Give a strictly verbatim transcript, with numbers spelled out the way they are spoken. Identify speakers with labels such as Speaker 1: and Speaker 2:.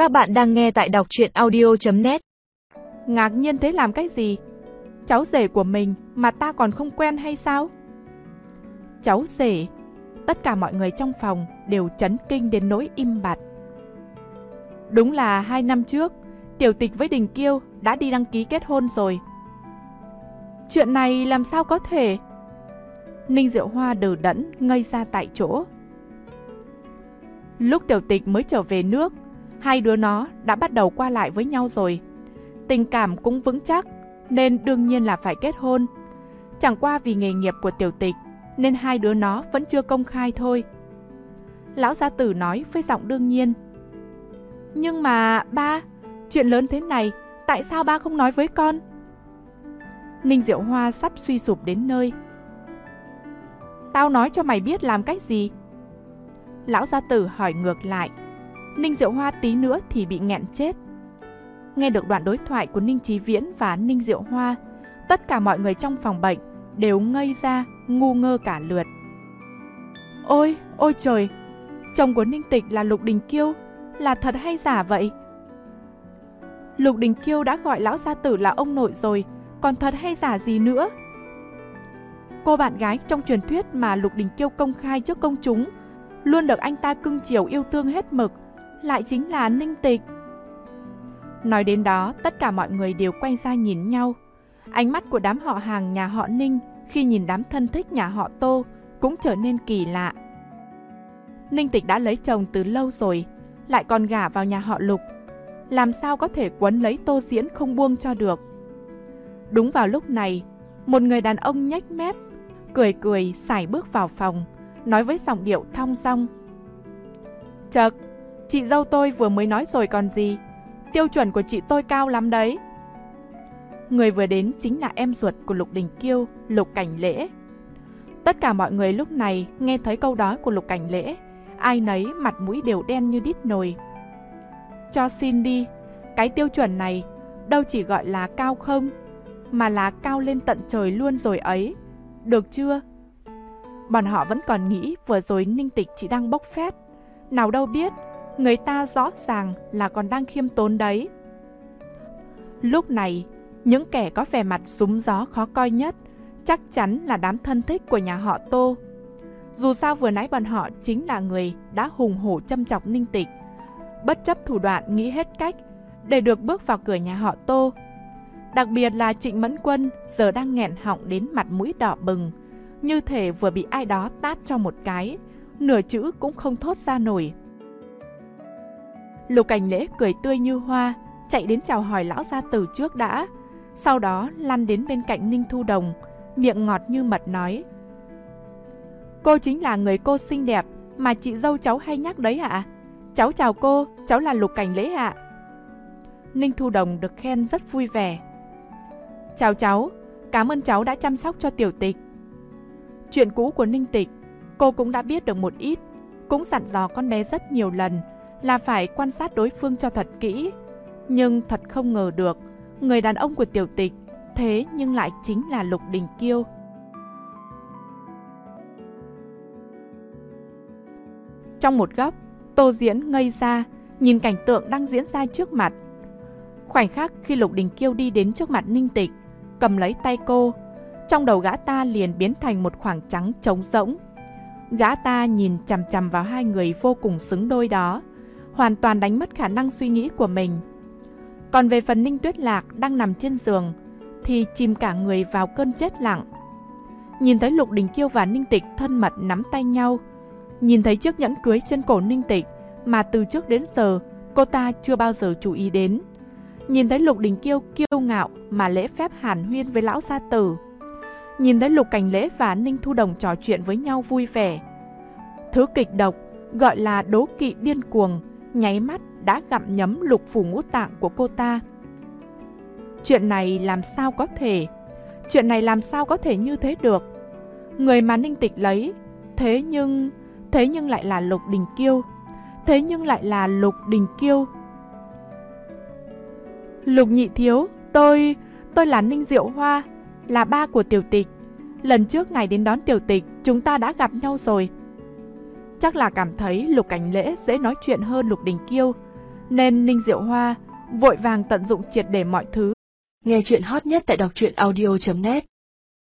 Speaker 1: Các bạn đang nghe tại đọc truyện audio chấm net.
Speaker 2: Ngạc nhiên thế làm cái gì? Cháu rể của mình mà ta còn không quen hay sao? Cháu rể? Tất cả mọi người trong phòng đều chấn kinh đến nỗi im bặt. Đúng là hai năm trước, Tiểu Tịch với Đình Kiêu đã đi đăng ký kết hôn rồi. Chuyện này làm sao có thể? Ninh Diệu Hoa đờ đẫn ngây ra tại chỗ. Lúc Tiểu Tịch mới trở về nước, hai đứa nó đã bắt đầu qua lại với nhau rồi. Tình cảm cũng vững chắc, nên đương nhiên là phải kết hôn. Chẳng qua vì nghề nghiệp của Tiểu Tịch, nên hai đứa nó vẫn chưa công khai thôi. Lão gia tử nói với giọng đương nhiên. Nhưng mà ba, chuyện lớn thế này, tại sao ba không nói với con? Ninh Diệu Hoa sắp suy sụp đến nơi. Tao nói cho mày biết làm cái gì? Lão gia tử hỏi ngược lại. Ninh Diệu Hoa tí nữa thì bị nghẹn chết. Nghe được đoạn đối thoại của Ninh Chí Viễn và Ninh Diệu Hoa, tất cả mọi người trong phòng bệnh đều ngây ra, ngu ngơ cả lượt. Ôi, ôi trời, chồng của Ninh Tịch là Lục Đình Kiêu, là thật hay giả vậy? Lục Đình Kiêu đã gọi lão gia tử là ông nội rồi, còn thật hay giả gì nữa? Cô bạn gái trong truyền thuyết mà Lục Đình Kiêu công khai trước công chúng, luôn được anh ta cưng chiều yêu thương hết mực, lại chính là Ninh Tịch. Nói đến đó, tất cả mọi người đều quay ra nhìn nhau. Ánh mắt của đám họ hàng nhà họ Ninh khi nhìn đám thân thích nhà họ Tô cũng trở nên kỳ lạ. Ninh Tịch đã lấy chồng từ lâu rồi, lại còn gả vào nhà họ Lục. Làm sao có thể quấn lấy Tô Diễn không buông cho được? Đúng vào lúc này, một người đàn ông nhếch mép, cười cười sải bước vào phòng, nói với giọng điệu thong dong. Chậc, chị dâu tôi vừa mới nói rồi còn gì, tiêu chuẩn của chị tôi cao lắm đấy. Người vừa đến chính là em ruột của Lục Đình Kiêu, Lục Cảnh Lễ. Tất cả mọi người lúc này nghe thấy câu đó của Lục Cảnh Lễ, ai nấy mặt mũi đều đen như đít nồi. Cho xin đi, cái tiêu chuẩn này đâu chỉ gọi là cao không, mà là cao lên tận trời luôn rồi ấy, được chưa? Bọn họ vẫn còn nghĩ vừa rồi Ninh Tịch chỉ đang bốc phét, nào đâu biết người ta rõ ràng là còn đang khiêm tốn đấy. Lúc này, những kẻ có vẻ mặt súng gió khó coi nhất chắc chắn là đám thân thích của nhà họ Tô. Dù sao vừa nãy bọn họ chính là người đã hùng hổ châm chọc Ninh Tịch, bất chấp thủ đoạn nghĩ hết cách để được bước vào cửa nhà họ Tô. Đặc biệt là Trịnh Mẫn Quân giờ đang nghẹn họng đến mặt mũi đỏ bừng, như thể vừa bị ai đó tát cho một cái, nửa chữ cũng không thốt ra nổi. Lục Cảnh Lễ cười tươi như hoa, chạy đến chào hỏi lão gia tử trước đã, sau đó lăn đến bên cạnh Ninh Thu Đồng, miệng ngọt như mật nói. Cô chính là người cô xinh đẹp mà chị dâu cháu hay nhắc đấy ạ? Cháu chào cô, cháu là Lục Cảnh Lễ ạ. Ninh Thu Đồng được khen rất vui vẻ. Chào cháu, cảm ơn cháu đã chăm sóc cho Tiểu Tịch. Chuyện cũ của Ninh Tịch, cô cũng đã biết được một ít, cũng dặn dò con bé rất nhiều lần là phải quan sát đối phương cho thật kỹ. Nhưng thật không ngờ được, người đàn ông của Tiểu Tịch thế nhưng lại chính là Lục Đình Kiêu. Trong một góc, Tô Diễn ngây ra, nhìn cảnh tượng đang diễn ra trước mặt. Khoảnh khắc khi Lục Đình Kiêu đi đến trước mặt Ninh Tịch, cầm lấy tay cô, trong đầu gã ta liền biến thành một khoảng trắng trống rỗng. Gã ta nhìn chằm chằm vào hai người vô cùng xứng đôi đó, hoàn toàn đánh mất khả năng suy nghĩ của mình. Còn về phần Ninh Tuyết Lạc đang nằm trên giường, thì chìm cả người vào cơn chết lặng. Nhìn thấy Lục Đình Kiêu và Ninh Tịch thân mật nắm tay nhau, nhìn thấy chiếc nhẫn cưới trên cổ Ninh Tịch mà từ trước đến giờ cô ta chưa bao giờ chú ý đến, nhìn thấy Lục Đình Kiêu kiêu ngạo mà lễ phép hàn huyên với lão gia tử, nhìn thấy Lục Cảnh Lễ và Ninh Thu Đồng trò chuyện với nhau vui vẻ, thứ kịch độc gọi là đố kỵ điên cuồng nháy mắt đã gặm nhấm lục phủ ngũ tạng của cô ta. Chuyện này làm sao có thể? Chuyện này làm sao có thể như thế được? Người mà Ninh Tịch lấy, thế nhưng, thế nhưng lại là Lục Đình Kiêu, thế nhưng lại là Lục Đình Kiêu. Lục nhị thiếu, tôi, tôi là Ninh Diệu Hoa, là ba của Tiểu Tịch. Lần trước ngài đến đón Tiểu Tịch, chúng ta đã gặp nhau rồi. Chắc là cảm thấy Lục Cảnh Lễ dễ nói chuyện hơn Lục Đình Kiêu, nên Ninh Diệu Hoa vội vàng tận dụng triệt để mọi thứ.
Speaker 3: Nghe chuyện hot nhất tại đọc truyện audio chấm net